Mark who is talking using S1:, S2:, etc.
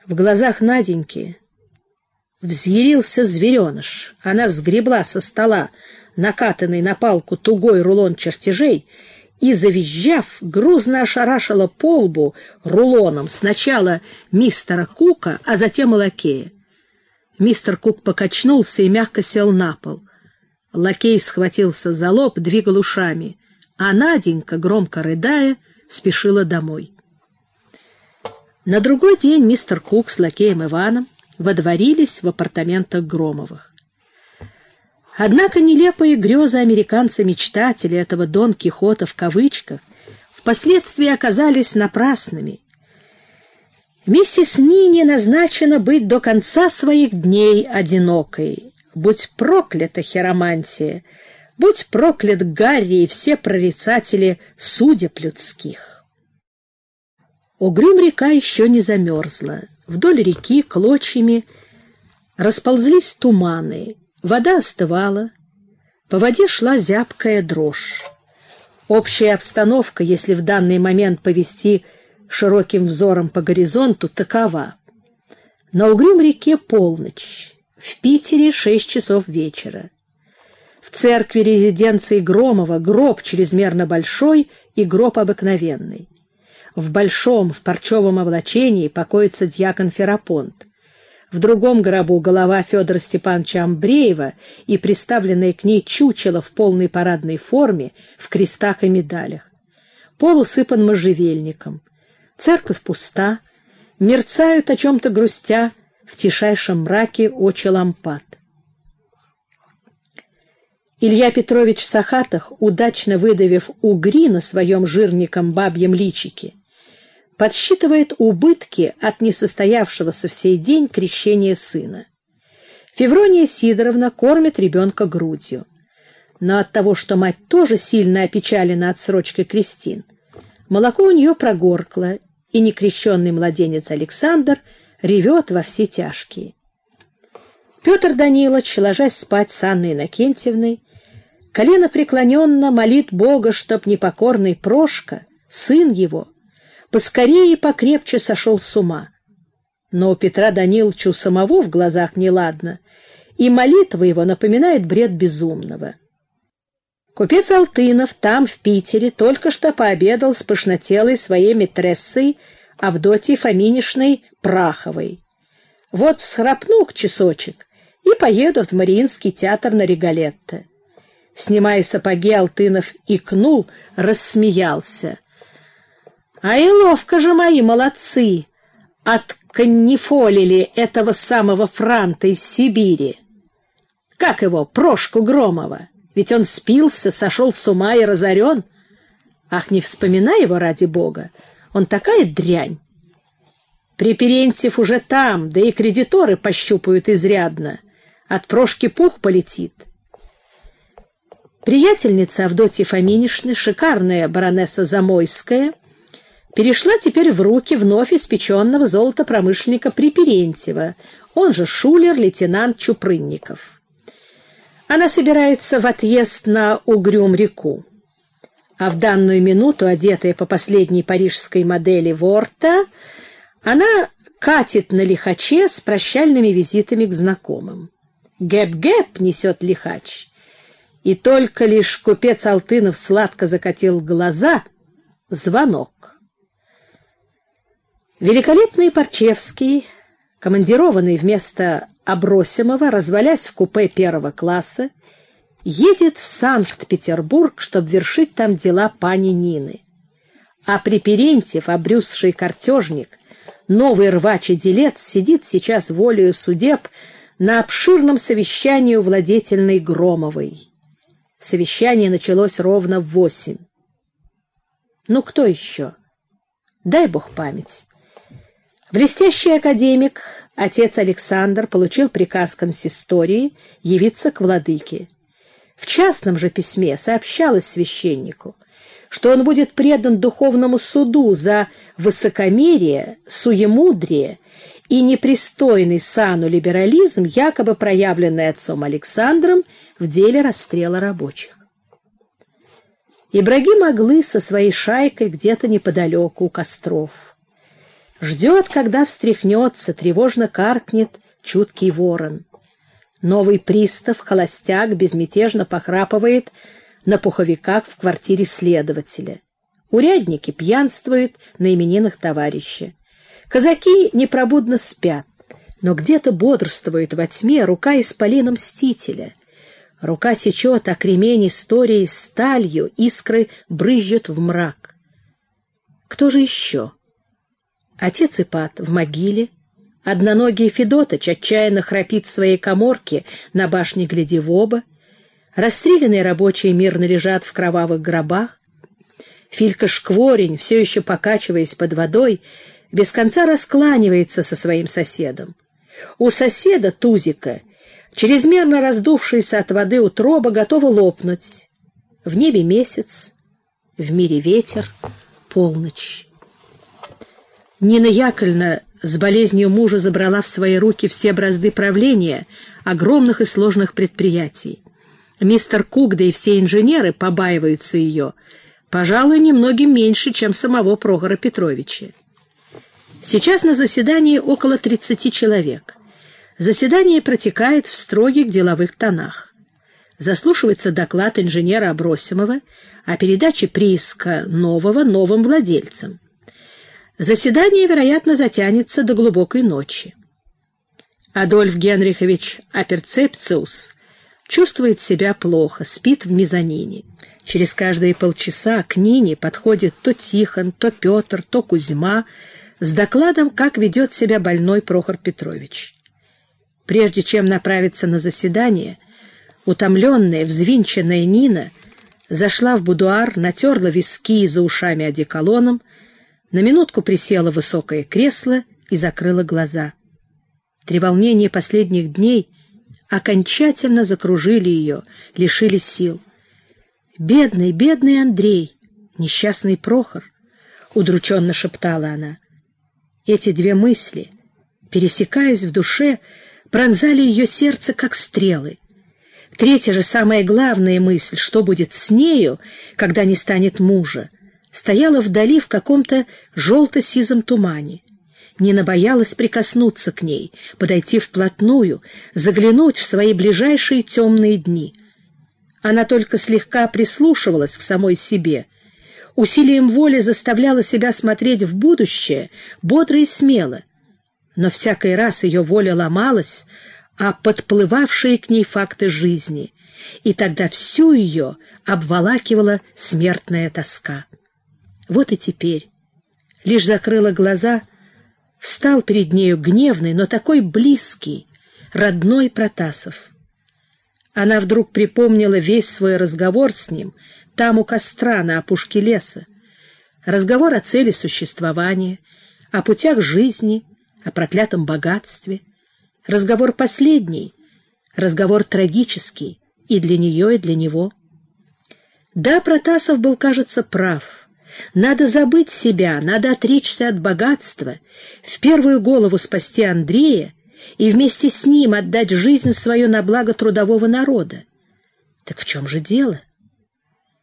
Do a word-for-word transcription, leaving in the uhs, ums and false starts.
S1: В глазах Наденьки взъярился звереныш. Она сгребла со стола накатанный на палку тугой рулон чертежей и, завизжав, грузно ошарашила по лбу рулоном сначала мистера Кука, а затем и лакея. Мистер Кук покачнулся и мягко сел на пол. Лакей схватился за лоб, двигал ушами, а Наденька, громко рыдая, спешила домой. На другой день мистер Кук с лакеем Иваном водворились в апартаментах Громовых. Однако нелепые грезы американца-мечтателя, этого Дон Кихота в кавычках, впоследствии оказались напрасными. Миссис Нине назначено быть до конца своих дней одинокой. Будь проклята хиромантия, будь проклят Гарри и все прорицатели судеб людских. Угрюм-река еще не замерзла. Вдоль реки клочьями расползлись туманы, вода остывала, по воде шла зябкая дрожь. Общая обстановка, если в данный момент повести широким взором по горизонту, такова. На Угрюм-реке полночь, в Питере шесть часов вечера. В церкви резиденции Громова гроб чрезмерно большой и гроб обыкновенный. В большом, в парчевом облачении покоится дьякон Ферапонт. В другом гробу голова Федора Степановича Амбреева и приставленное к ней чучело в полной парадной форме, в крестах и медалях. Пол усыпан можжевельником. Церковь пуста, мерцают о чем-то грустя в тишайшем мраке очи лампад. Илья Петрович Сахатых, удачно выдавив угри на своем жирненьком бабьем личике, подсчитывает убытки от несостоявшегося в сей день крещения сына. Феврония Сидоровна кормит ребенка грудью. Но от того, что мать тоже сильно опечалена отсрочкой крестин, молоко у нее прогоркло, и некрещенный младенец Александр ревет во все тяжкие. Петр Данилович, ложась спать с Анной Иннокентьевной, колено преклоненно молит Бога, чтоб непокорный Прошка, сын его, поскорее и покрепче сошел с ума. Но у Петра Даниловича у самого в глазах неладно, и молитва его напоминает бред безумного. Купец Алтынов там, в Питере, только что пообедал с пышнотелой своей митрессой Авдотьей Фоминишной Праховой. Вот всхрапну к часочек и поеду в Мариинский театр на Риголетто. Снимая сапоги, Алтынов икнул, рассмеялся. А и ловко же мои молодцы отканнифолили этого самого франта из Сибири. Как его, Прошку Громова? Ведь он спился, сошел с ума и разорен. Ах, не вспоминай его ради бога, он такая дрянь. Препирентьев уже там, да и кредиторы пощупают изрядно. От Прошки пух полетит. Приятельница Авдотьи Фоминишны, шикарная баронесса Замойская, перешла теперь в руки вновь испеченного золотопромышленника Препирентьева, он же шулер-лейтенант Чупрынников. Она собирается в отъезд на Угрюм-реку, а в данную минуту, одетая по последней парижской модели Ворта, она катит на лихаче с прощальными визитами к знакомым. Гэп-гэп несет лихач, и только лишь купец Алтынов сладко закатил глаза, звонок. Великолепный Парчевский, командированный вместо Абросимова, развалясь в купе первого класса, едет в Санкт-Петербург, чтобы вершить там дела пани Нины. А Препирентьев, обрюзший картежник, новый рвач и делец, сидит сейчас волею судеб на обширном совещании у владетельной Громовой. Совещание началось ровно в восемь. Ну, кто еще? Дай бог память. Блестящий академик, отец Александр, получил приказ консистории явиться к владыке. В частном же письме сообщалось священнику, что он будет предан духовному суду за высокомерие, суемудрие и непристойный сану либерализм, якобы проявленный отцом Александром в деле расстрела рабочих. Ибрагим Аглы со своей шайкой где-то неподалеку у костров. Ждет, когда встряхнется, тревожно каркнет чуткий ворон. Новый пристав, холостяк, безмятежно похрапывает на пуховиках в квартире следователя. Урядники пьянствуют на именинах товарища. Казаки непробудно спят, но где-то бодрствует во тьме рука исполина мстителя. Рука сечет, а кремень истории сталью, искры брызжут в мрак. Кто же еще? Отец Ипат в могиле, одноногий Федотыч отчаянно храпит в своей каморке на башне Глядевоба, расстрелянные рабочие мирно лежат в кровавых гробах, Филька Шкворень, все еще покачиваясь под водой, без конца раскланивается со своим соседом. У соседа, Тузика, чрезмерно раздувшаяся от воды утроба готова лопнуть. В небе месяц, в мире ветер, полночь. Нина Яковлевна с болезнью мужа забрала в свои руки все бразды правления огромных и сложных предприятий. Мистер Кук, да и все инженеры побаиваются ее, пожалуй, немногим меньше, чем самого Прохора Петровича. Сейчас на заседании около тридцати человек. Заседание протекает в строгих деловых тонах. Заслушивается доклад инженера Абросимова о передаче прииска нового новым владельцам. Заседание, вероятно, затянется до глубокой ночи. Адольф Генрихович Аперцепциус чувствует себя плохо, спит в мезонине. Через каждые полчаса к Нине подходит то Тихон, то Петр, то Кузьма с докладом, как ведет себя больной Прохор Петрович. Прежде чем направиться на заседание, утомленная, взвинченная Нина зашла в будуар, натерла виски за ушами одеколоном, на минутку присела в высокое кресло и закрыла глаза. Треволнения последних дней окончательно закружили ее, лишили сил. «Бедный, бедный Андрей, несчастный Прохор», — удрученно шептала она. Эти две мысли, пересекаясь в душе, пронзали ее сердце, как стрелы. Третья же, самая главная мысль, что будет с нею, когда не станет мужа, стояла вдали в каком-то желто-сизом тумане. Нина боялась прикоснуться к ней, подойти вплотную, заглянуть в свои ближайшие темные дни. Она только слегка прислушивалась к самой себе, усилием воли заставляла себя смотреть в будущее бодро и смело, но всякий раз ее воля ломалась о подплывавшие к ней факты жизни, и тогда всю ее обволакивала смертная тоска. Вот и теперь, лишь закрыла глаза, встал перед нею гневный, но такой близкий, родной Протасов. Она вдруг припомнила весь свой разговор с ним там у костра на опушке леса. Разговор о цели существования, о путях жизни, о проклятом богатстве. Разговор последний, разговор трагический и для нее, и для него. Да, Протасов был, кажется, прав. Надо забыть себя, надо отречься от богатства, в первую голову спасти Андрея и вместе с ним отдать жизнь свою на благо трудового народа. Так в чем же дело?